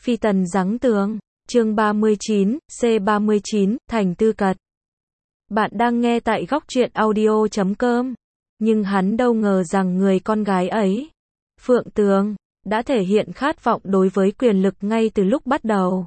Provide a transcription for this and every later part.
Phi tần giáng tường, chương 39, C39, Thành Tư Cật. Bạn đang nghe tại góc truyện audio.com. Nhưng hắn đâu ngờ rằng người con gái ấy, Phượng Tường, đã thể hiện khát vọng đối với quyền lực ngay từ lúc bắt đầu.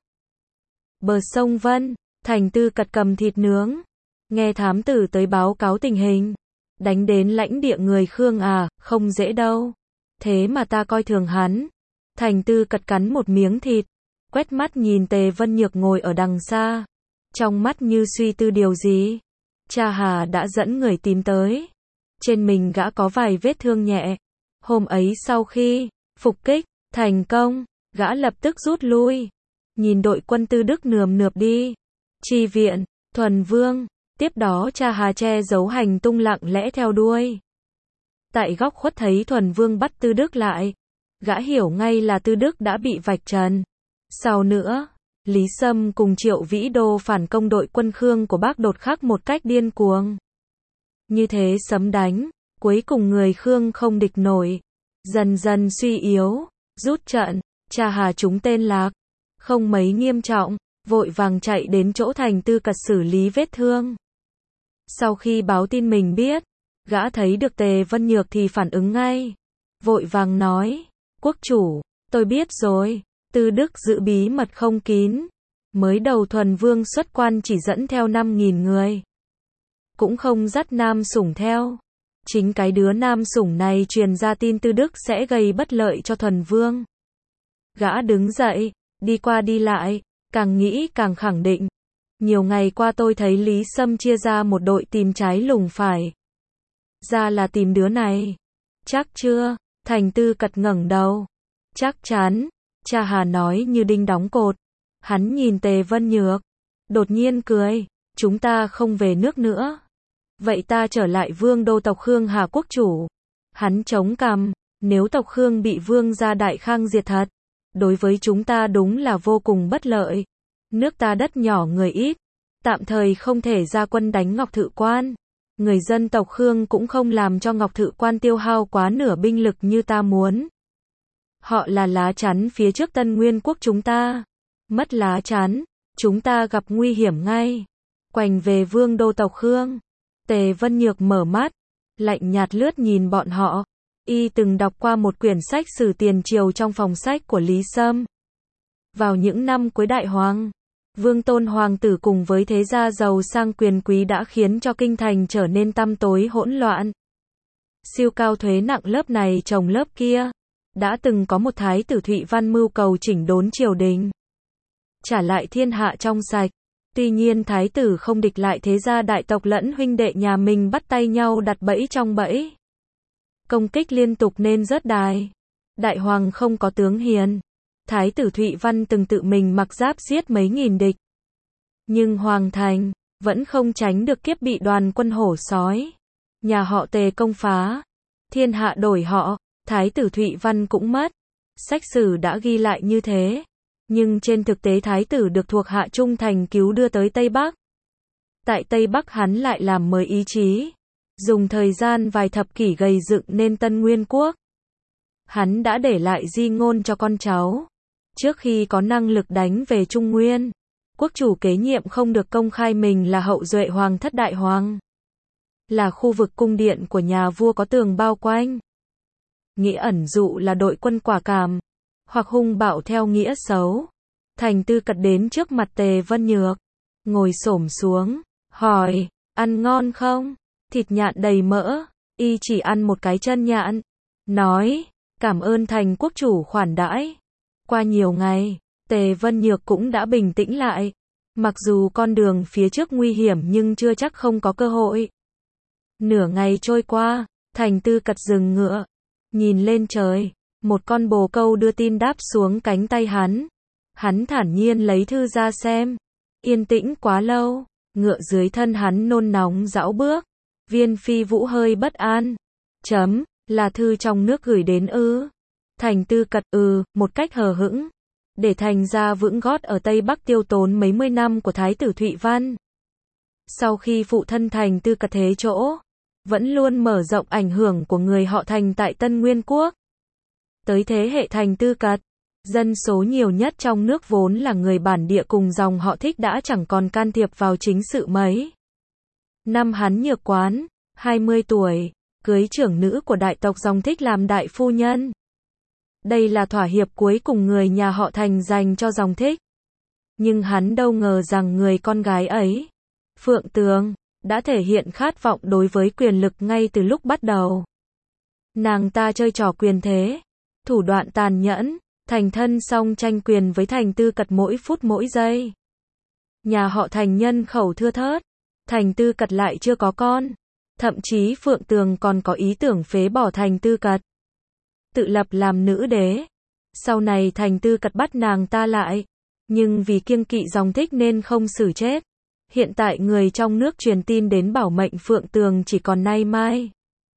Bờ sông Vân, Thành Tư Cật cầm thịt nướng. Nghe thám tử tới báo cáo tình hình. Đánh đến lãnh địa người Khương à, không dễ đâu. Thế mà ta coi thường hắn. Thành Tư Cật cắn một miếng thịt, quét mắt nhìn Tề Vân Nhược ngồi ở đằng xa. Trong mắt như suy tư điều gì. Cha Hà đã dẫn người tìm tới. Trên mình gã có vài vết thương nhẹ. Hôm ấy sau khi phục kích thành công, gã lập tức rút lui. Nhìn đội quân Tư Đức nườm nượp đi chi viện Thuần Vương. Tiếp đó cha Hà che giấu hành tung lặng lẽ theo đuôi. Tại góc khuất thấy Thuần Vương bắt Tư Đức lại. Gã hiểu ngay là Tư Đức đã bị vạch trần. Sau nữa, Lý Sâm cùng Triệu Vĩ Đô phản công đội quân Khương của Bác Đột Khắc một cách điên cuồng. Như thế sấm đánh, cuối cùng người Khương không địch nổi. Dần dần suy yếu, rút trận, cha Hà chúng tên lạc. Không mấy nghiêm trọng, vội vàng chạy đến chỗ Thành Tư Cật xử lý vết thương. Sau khi báo tin mình biết, gã thấy được Tề Vân Nhược thì phản ứng ngay. Vội vàng nói, quốc chủ, tôi biết rồi, Tư Đức giữ bí mật không kín. Mới đầu Thuần Vương xuất quan chỉ dẫn theo 5.000 người. Cũng không dắt nam sủng theo. Chính cái đứa nam sủng này truyền ra tin Tư Đức sẽ gây bất lợi cho Thuần Vương. Gã đứng dậy, đi qua đi lại, càng nghĩ càng khẳng định. Nhiều ngày qua tôi thấy Lý Sâm chia ra một đội tìm trái lùng phải. Ra là tìm đứa này. Chắc chưa? Thành Tư Cật ngẩng đầu. Chắc chắn. Cha Hà nói như đinh đóng cột. Hắn nhìn Tề Vân Nhược. Đột nhiên cười. Chúng ta không về nước nữa. Vậy ta trở lại vương đô tộc Khương Hà quốc chủ. Hắn chống cằm. Nếu tộc Khương bị vương gia Đại Khang diệt thật, đối với chúng ta đúng là vô cùng bất lợi. Nước ta đất nhỏ người ít. Tạm thời không thể ra quân đánh Ngọc Thự Quan. Người dân tộc Khương cũng không làm cho Ngọc Thự Quan tiêu hao quá nửa binh lực như ta muốn. Họ là lá chắn phía trước Tân Nguyên quốc chúng ta. Mất lá chắn, chúng ta gặp nguy hiểm ngay. Quành về vương đô tộc Khương. Tề Vân Nhược mở mắt, lạnh nhạt lướt nhìn bọn họ. Y từng đọc qua một quyển sách sử tiền triều trong phòng sách của Lý Sâm. Vào những năm cuối Đại Hoàng, Vương Tôn Hoàng tử cùng với thế gia giàu sang quyền quý đã khiến cho kinh thành trở nên tăm tối hỗn loạn. Siêu cao thuế nặng lớp này chồng lớp kia. Đã từng có một thái tử Thụy Văn mưu cầu chỉnh đốn triều đình, trả lại thiên hạ trong sạch. Tuy nhiên thái tử không địch lại thế gia đại tộc lẫn huynh đệ nhà mình bắt tay nhau đặt bẫy trong bẫy. Công kích liên tục nên rớt đài. Đại hoàng không có tướng hiền. Thái tử Thụy Văn từng tự mình mặc giáp giết mấy nghìn địch. Nhưng hoàng thành vẫn không tránh được kiếp bị đoàn quân hổ sói. Nhà họ Tề công phá. Thiên hạ đổi họ. Thái tử Thụy Văn cũng mất. Sách sử đã ghi lại như thế. Nhưng trên thực tế thái tử được thuộc hạ trung thành cứu đưa tới Tây Bắc. Tại Tây Bắc hắn lại làm mới ý chí. Dùng thời gian vài thập kỷ gầy dựng nên Tân Nguyên quốc. Hắn đã để lại di ngôn cho con cháu. Trước khi có năng lực đánh về Trung Nguyên, quốc chủ kế nhiệm không được công khai mình là hậu duệ hoàng thất đại hoàng. Là khu vực cung điện của nhà vua có tường bao quanh. Nghĩa ẩn dụ là đội quân quả cảm, hoặc hung bạo theo nghĩa xấu. Thành Tư Cật đến trước mặt Tề Vân Nhược, ngồi xổm xuống, hỏi, ăn ngon không? Thịt nhạn đầy mỡ, y chỉ ăn một cái chân nhạn. Nói, cảm ơn Thành quốc chủ khoản đãi. Qua nhiều ngày, Tề Vân Nhược cũng đã bình tĩnh lại. Mặc dù con đường phía trước nguy hiểm nhưng chưa chắc không có cơ hội. Nửa ngày trôi qua, Thành Tư Cật dừng ngựa. Nhìn lên trời, một con bồ câu đưa tin đáp xuống cánh tay hắn. Hắn thản nhiên lấy thư ra xem. Yên tĩnh quá lâu, ngựa dưới thân hắn nôn nóng dão bước. Viên Phi Vũ hơi bất an. Là thư trong nước gửi đến ư? Thành Tư Cật một cách hờ hững. Để thành ra vững gót ở Tây Bắc tiêu tốn mấy mươi năm của thái tử Thụy Văn. Sau khi phụ thân Thành Tư Cật thế chỗ, vẫn luôn mở rộng ảnh hưởng của người họ Thành tại Tân Nguyên quốc. Tới thế hệ Thành Tư Cật, Dân số nhiều nhất trong nước vốn là người bản địa cùng dòng họ Thích đã chẳng còn can thiệp vào chính sự mấy. Năm hắn nhược quán, 20 tuổi, cưới trưởng nữ của đại tộc dòng Thích làm đại phu nhân. Đây là thỏa hiệp cuối cùng người nhà họ Thành dành cho dòng Thích. Nhưng hắn đâu ngờ rằng người con gái ấy, Phượng Tường, đã thể hiện khát vọng đối với quyền lực ngay từ lúc bắt đầu. Nàng ta chơi trò quyền thế, thủ đoạn tàn nhẫn, thành thân xong tranh quyền với Thành Tư Cật mỗi phút mỗi giây. Nhà họ Thành nhân khẩu thưa thớt, Thành Tư Cật lại chưa có con. Thậm chí Phượng Tường còn có ý tưởng phế bỏ Thành Tư Cật, tự lập làm nữ đế. Sau này Thành Tư Cật bắt nàng ta lại, nhưng vì kiêng kỵ dòng Thích nên không xử chết. Hiện tại người trong nước truyền tin đến bảo mệnh Phượng Tường chỉ còn nay mai.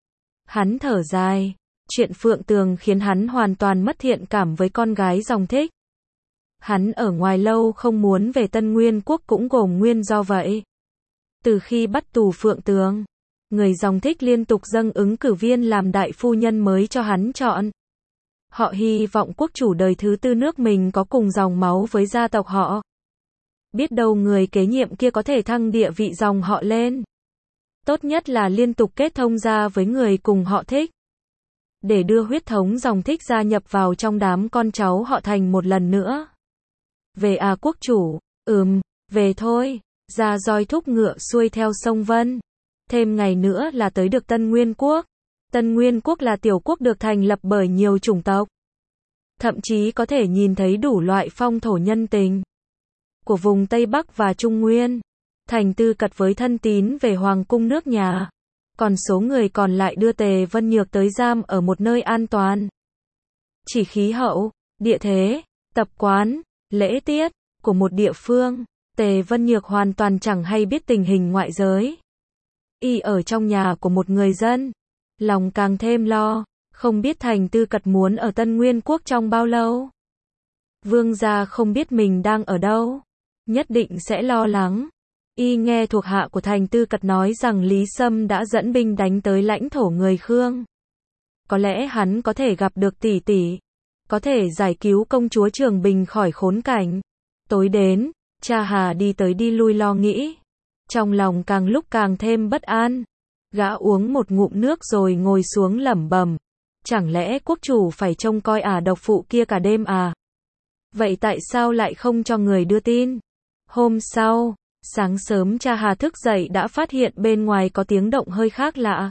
Hắn thở dài, chuyện Phượng Tường khiến hắn hoàn toàn mất thiện cảm với con gái dòng Thích. Hắn ở ngoài lâu không muốn về Tân Nguyên Quốc cũng gồm nguyên do vậy. Từ khi bắt tù Phượng Tường, người dòng Thích liên tục dâng ứng cử viên làm đại phu nhân mới cho hắn chọn. Họ hy vọng quốc chủ đời thứ tư nước mình có cùng dòng máu với gia tộc họ. Biết đâu người kế nhiệm kia có thể thăng địa vị dòng họ lên. Tốt nhất là liên tục kết thông gia với người cùng họ Thích, để đưa huyết thống dòng Thích gia nhập vào trong đám con cháu họ Thành một lần nữa. Về à quốc chủ, về thôi, ra roi thúc ngựa xuôi theo sông Vân. Thêm ngày nữa là tới được Tân Nguyên Quốc. Tân Nguyên Quốc là tiểu quốc được thành lập bởi nhiều chủng tộc. Thậm chí có thể nhìn thấy đủ loại phong thổ nhân tình của vùng Tây Bắc và Trung Nguyên. Thành Tư Cật với thân tín về hoàng cung nước nhà. Còn số người còn lại đưa Tề Vân Nhược tới giam ở một nơi an toàn. Chỉ khí hậu, địa thế, tập quán, lễ tiết của một địa phương, Tề Vân Nhược hoàn toàn chẳng hay biết tình hình ngoại giới. Y ở trong nhà của một người dân, lòng càng thêm lo, không biết Thành Tư Cật muốn ở Tân Nguyên Quốc trong bao lâu. Vương gia không biết mình đang ở đâu, nhất định sẽ lo lắng. Y nghe thuộc hạ của Thành Tư Cật nói rằng Lý Sâm đã dẫn binh đánh tới lãnh thổ người Khương. Có lẽ hắn có thể gặp được tỷ tỷ, có thể giải cứu công chúa Trường Bình khỏi khốn cảnh. Tối đến, cha Hà đi tới đi lui lo nghĩ. Trong lòng càng lúc càng thêm bất an. Gã uống một ngụm nước rồi ngồi xuống lẩm bẩm. Chẳng lẽ quốc chủ phải trông coi độc phụ kia cả đêm à? Vậy tại sao lại không cho người đưa tin? Hôm sau, sáng sớm cha Hà thức dậy đã phát hiện bên ngoài có tiếng động hơi khác lạ.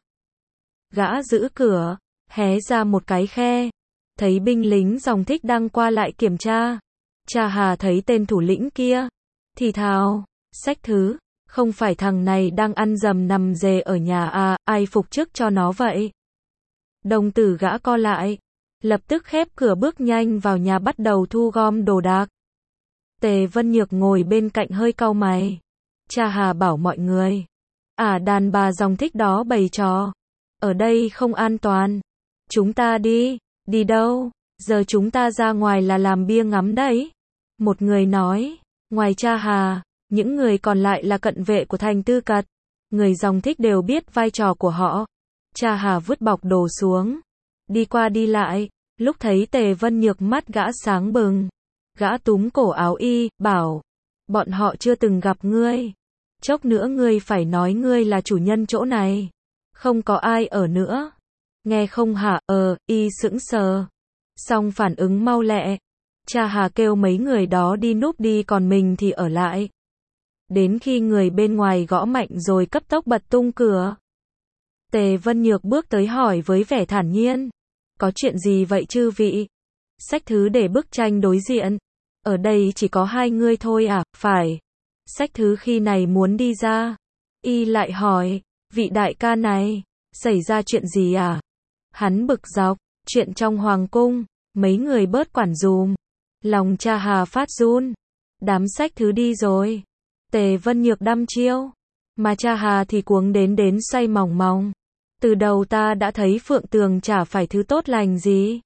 Gã giữ cửa, hé ra một cái khe, thấy binh lính dòng Thích đang qua lại kiểm tra. Cha Hà thấy tên thủ lĩnh kia, thì thào, Sách Thứ, không phải thằng này đang ăn dầm nằm dề ở nhà à, ai phục chức cho nó vậy? Đồng tử gã co lại, lập tức khép cửa bước nhanh vào nhà bắt đầu thu gom đồ đạc. Tề Vân Nhược ngồi bên cạnh hơi cau mày. Cha Hà bảo mọi người, đàn bà dòng Thích đó bày trò, ở đây không an toàn. Chúng ta đi đâu? Giờ chúng ta ra ngoài là làm bia ngắm đấy. Một người nói, ngoài cha Hà, những người còn lại là cận vệ của Thành Tư Cật. Người dòng Thích đều biết vai trò của họ. Cha Hà vứt bọc đồ xuống, đi qua đi lại, lúc thấy Tề Vân Nhược mắt gã sáng bừng. Gã túm cổ áo y, bảo, bọn họ chưa từng gặp ngươi. Chốc nữa ngươi phải nói ngươi là chủ nhân chỗ này. Không có ai ở nữa. Nghe không hả? Y sững sờ. Xong phản ứng mau lẹ. Cha Hà kêu mấy người đó đi núp đi còn mình thì ở lại. Đến khi người bên ngoài gõ mạnh rồi cấp tốc bật tung cửa. Tề Vân Nhược bước tới hỏi với vẻ thản nhiên. Có chuyện gì vậy chư vị? Sách Thứ để bức tranh đối diện. Ở đây chỉ có hai ngươi thôi à? Phải. Sách Thứ khi này muốn đi ra. Y lại hỏi, vị đại ca này, xảy ra chuyện gì à? Hắn bực dọc, chuyện trong hoàng cung, mấy người bớt quản dùm. Lòng cha Hà phát run. Đám Sách Thứ đi rồi. Tề Vân Nhược đăm chiêu. Mà cha Hà thì cuống đến xoay mòng mòng. Từ đầu ta đã thấy Phượng Tường chả phải thứ tốt lành gì.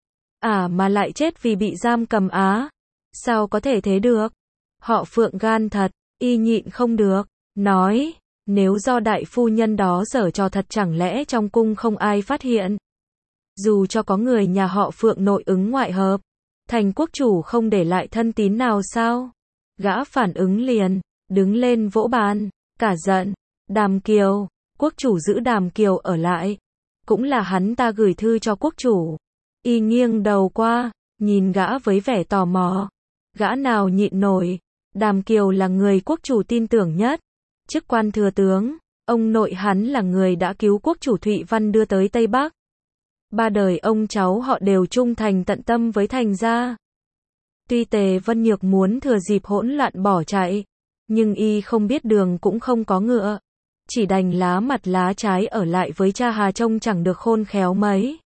Mà lại chết vì bị giam cầm á. Sao có thể thế được? Họ Phượng gan thật. Y nhịn không được, nói, nếu do đại phu nhân đó giở trò thật chẳng lẽ trong cung không ai phát hiện. Dù cho có người nhà họ Phượng nội ứng ngoại hợp, Thành quốc chủ không để lại thân tín nào sao? Gã phản ứng liền, đứng lên vỗ bàn, cả giận. Đàm Kiều, quốc chủ giữ Đàm Kiều ở lại. Cũng là hắn ta gửi thư cho quốc chủ. Y nghiêng đầu qua, nhìn gã với vẻ tò mò. Gã nào nhịn nổi. Đàm Kiều là người quốc chủ tin tưởng nhất. Chức quan thừa tướng, ông nội hắn là người đã cứu quốc chủ Thụy Văn đưa tới Tây Bắc. 3 đời ông cháu họ đều trung thành tận tâm với Thành gia. Tuy Tề Vân Nhược muốn thừa dịp hỗn loạn bỏ chạy, nhưng y không biết đường cũng không có ngựa. Chỉ đành lá mặt lá trái ở lại với cha Hà trông chẳng được khôn khéo mấy.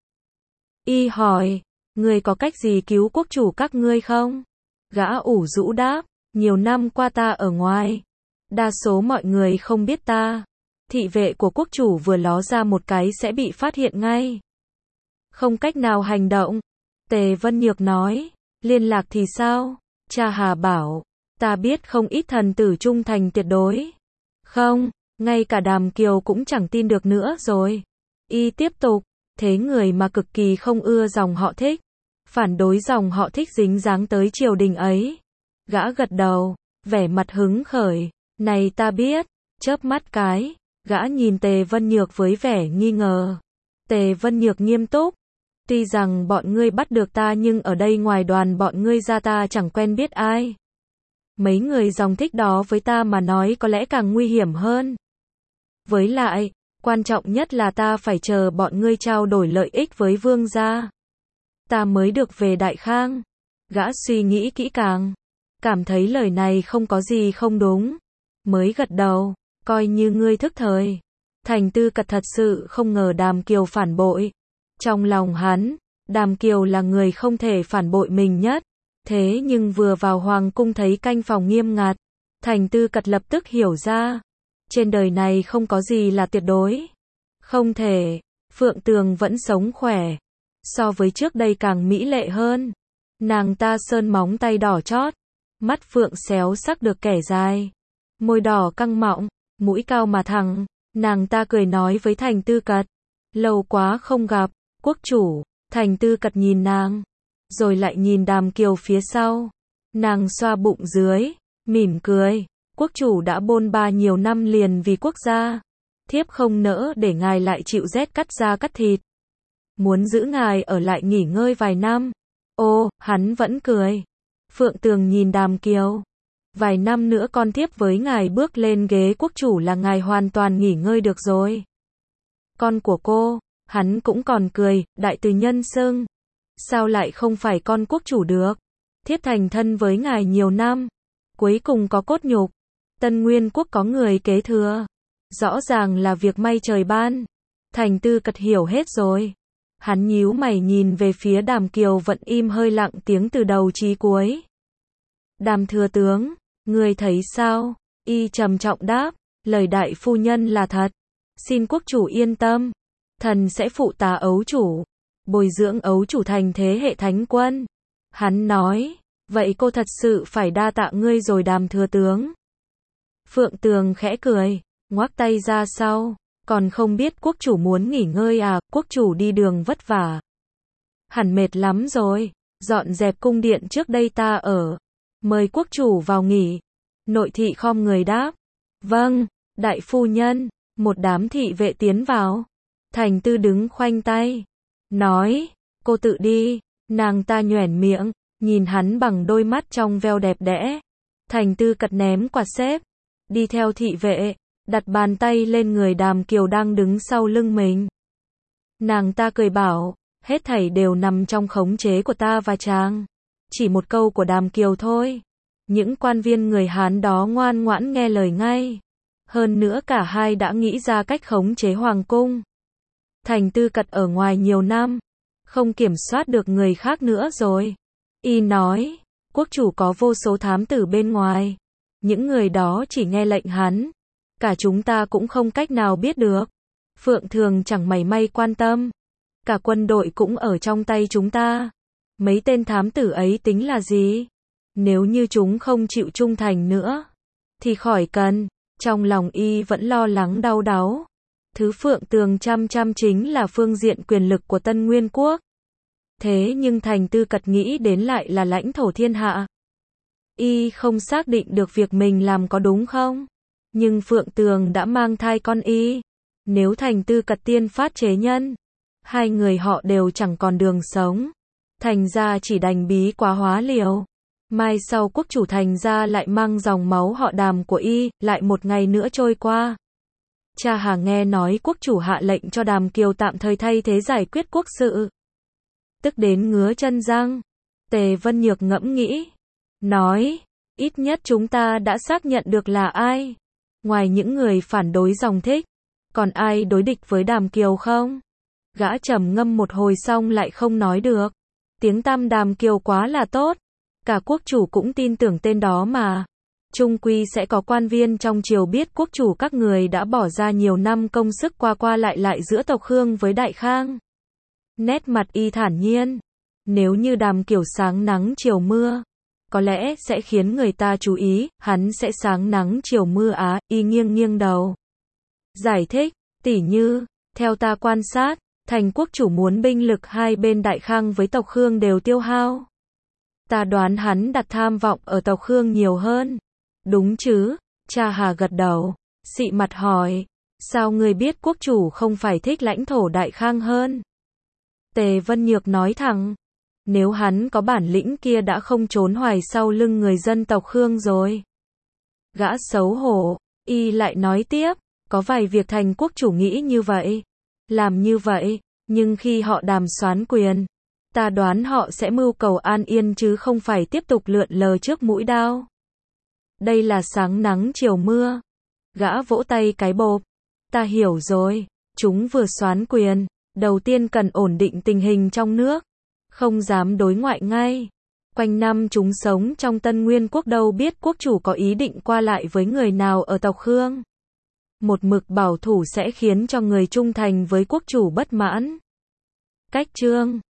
Y hỏi, ngươi có cách gì cứu quốc chủ các ngươi không? Gã ủ rũ đáp, nhiều năm qua ta ở ngoài. Đa số mọi người không biết ta. Thị vệ của quốc chủ vừa ló ra một cái sẽ bị phát hiện ngay. Không cách nào hành động. Tề Vân Nhược nói, liên lạc thì sao? Cha Hà bảo, ta biết không ít thần tử trung thành tuyệt đối. Không, ngay cả Đàm Kiều cũng chẳng tin được nữa rồi. Y tiếp tục, thế người mà cực kỳ không ưa dòng họ Thích, phản đối dòng họ Thích dính dáng tới triều đình ấy. Gã gật đầu, vẻ mặt hứng khởi, này ta biết, chớp mắt cái, gã nhìn Tề Vân Nhược với vẻ nghi ngờ. Tề Vân Nhược nghiêm túc, tuy rằng bọn ngươi bắt được ta nhưng ở đây ngoài đoàn bọn ngươi ra ta chẳng quen biết ai. Mấy người dòng Thích đó với ta mà nói có lẽ càng nguy hiểm hơn. Với lại, quan trọng nhất là ta phải chờ bọn ngươi trao đổi lợi ích với vương gia. Ta mới được về Đại Khang. Gã suy nghĩ kỹ càng, cảm thấy lời này không có gì không đúng. Mới gật đầu, coi như ngươi thức thời. Thành Tư Cật thật sự không ngờ Đàm Kiều phản bội. Trong lòng hắn, Đàm Kiều là người không thể phản bội mình nhất. Thế nhưng vừa vào hoàng cung thấy canh phòng nghiêm ngặt, Thành Tư Cật lập tức hiểu ra. Trên đời này không có gì là tuyệt đối. Không thể, Phượng Tường vẫn sống khỏe. So với trước đây càng mỹ lệ hơn. Nàng ta sơn móng tay đỏ chót. Mắt phượng xéo sắc được kẻ dài. Môi đỏ căng mọng, mũi cao mà thẳng. Nàng ta cười nói với Thành Tư Cật. Lâu quá không gặp, quốc chủ. Thành Tư Cật nhìn nàng. Rồi lại nhìn Đàm Kiều phía sau. Nàng xoa bụng dưới, mỉm cười. Quốc chủ đã bôn ba nhiều năm liền vì quốc gia. Thiếp không nỡ để ngài lại chịu rét cắt da cắt thịt. Muốn giữ ngài ở lại nghỉ ngơi vài năm. Ô, hắn vẫn cười. Phượng Tường nhìn Đàm Kiều. Vài năm nữa con thiếp với ngài bước lên ghế quốc chủ là ngài hoàn toàn nghỉ ngơi được rồi. Con của cô, hắn cũng còn cười, đại từ nhân xưng. Sao lại không phải con quốc chủ được? Thiếp thành thân với ngài nhiều năm. Cuối cùng có cốt nhục. Tân Nguyên quốc có người kế thừa. Rõ ràng là việc may trời ban. Thành Tư Cật hiểu hết rồi. Hắn nhíu mày nhìn về phía Đàm Kiều vẫn im hơi lặng tiếng từ đầu chí cuối. Đàm thừa tướng, người thấy sao? Y trầm trọng đáp, lời đại phu nhân là thật. Xin quốc chủ yên tâm. Thần sẽ phụ tá ấu chủ. Bồi dưỡng ấu chủ thành thế hệ thánh quân. Hắn nói, vậy cô thật sự phải đa tạ ngươi rồi Đàm thừa tướng. Phượng Tường khẽ cười, ngoác tay ra sau. Còn không biết quốc chủ muốn nghỉ ngơi à, quốc chủ đi đường vất vả. Hẳn mệt lắm rồi, dọn dẹp cung điện trước đây ta ở. Mời quốc chủ vào nghỉ. Nội thị khom người đáp. Vâng, đại phu nhân. Một đám thị vệ tiến vào. Thành Tư đứng khoanh tay. Nói, cô tự đi. Nàng ta nhoẻn miệng, nhìn hắn bằng đôi mắt trong veo đẹp đẽ. Thành Tư Cật ném quạt xếp. Đi theo thị vệ. Đặt bàn tay lên người Đàm Kiều đang đứng sau lưng mình. Nàng ta cười bảo, hết thảy đều nằm trong khống chế của ta và chàng. Chỉ một câu của Đàm Kiều thôi. Những quan viên người Hán đó ngoan ngoãn nghe lời ngay. Hơn nữa cả hai đã nghĩ ra cách khống chế hoàng cung. Thành Tư Cật ở ngoài nhiều năm, không kiểm soát được người khác nữa rồi. Y nói, quốc chủ có vô số thám tử bên ngoài. Những người đó chỉ nghe lệnh hắn. Cả chúng ta cũng không cách nào biết được. Phượng Thường chẳng mảy may quan tâm. Cả quân đội cũng ở trong tay chúng ta. Mấy tên thám tử ấy tính là gì? Nếu như chúng không chịu trung thành nữa, thì khỏi cần. Trong lòng y vẫn lo lắng đau đáu. Thứ Phượng Tường chăm chăm chính là phương diện quyền lực của Tân Nguyên Quốc. Thế nhưng Thành Tư Cật nghĩ đến lại là lãnh thổ thiên hạ. Y không xác định được việc mình làm có đúng không? Nhưng Phượng Tường đã mang thai con Y. Nếu Thành Tư Cật tiên phát chế nhân, hai người họ đều chẳng còn đường sống. Thành ra chỉ đành bí quá hóa liều. Mai sau quốc chủ Thành ra lại mang dòng máu họ Đàm của Y, lại một ngày nữa trôi qua. Cha Hà nghe nói quốc chủ hạ lệnh cho Đàm Kiều tạm thời thay thế giải quyết quốc sự. Tức đến ngứa chân răng. Tề Vân Nhược ngẫm nghĩ. Nói, ít nhất chúng ta đã xác nhận được là ai. Ngoài những người phản đối dòng thích, còn ai đối địch với Đàm Kiều không? Gã trầm ngâm một hồi xong lại không nói được. Tiếng tăm Đàm Kiều quá là tốt. Cả quốc chủ cũng tin tưởng tên đó mà. Chung quy sẽ có quan viên trong triều biết quốc chủ các người đã bỏ ra nhiều năm công sức qua qua lại lại giữa tộc Khương với Đại Khang. Nét mặt Y thản nhiên. Nếu như Đàm Kiều sáng nắng chiều mưa, có lẽ sẽ khiến người ta chú ý, hắn sẽ sáng nắng chiều mưa á. Y nghiêng nghiêng đầu. Giải thích, tỉ như, theo ta quan sát, Thành quốc chủ muốn binh lực hai bên Đại Khang với tộc Khương đều tiêu hao. Ta đoán hắn đặt tham vọng ở tộc Khương nhiều hơn. Đúng chứ? Cha Hà gật đầu. Xị mặt hỏi. Sao ngươi biết quốc chủ không phải thích lãnh thổ Đại Khang hơn? Tề Vân Nhược nói thẳng. Nếu hắn có bản lĩnh kia đã không trốn hoài sau lưng người dân tộc Khương rồi. Gã xấu hổ. Y lại nói tiếp. Có vài việc Thành quốc chủ nghĩ như vậy. Làm như vậy. Nhưng khi họ đàm soán quyền, ta đoán họ sẽ mưu cầu an yên chứ không phải tiếp tục lượn lờ trước mũi đao. Đây là sáng nắng chiều mưa. Gã vỗ tay cái bộp. Ta hiểu rồi. Chúng vừa soán quyền. Đầu tiên cần ổn định tình hình trong nước. Không dám đối ngoại ngay. Quanh năm chúng sống trong Tân Nguyên quốc đâu biết quốc chủ có ý định qua lại với người nào ở tộc Khương. Một mực bảo thủ sẽ khiến cho người trung thành với quốc chủ bất mãn. Cách chương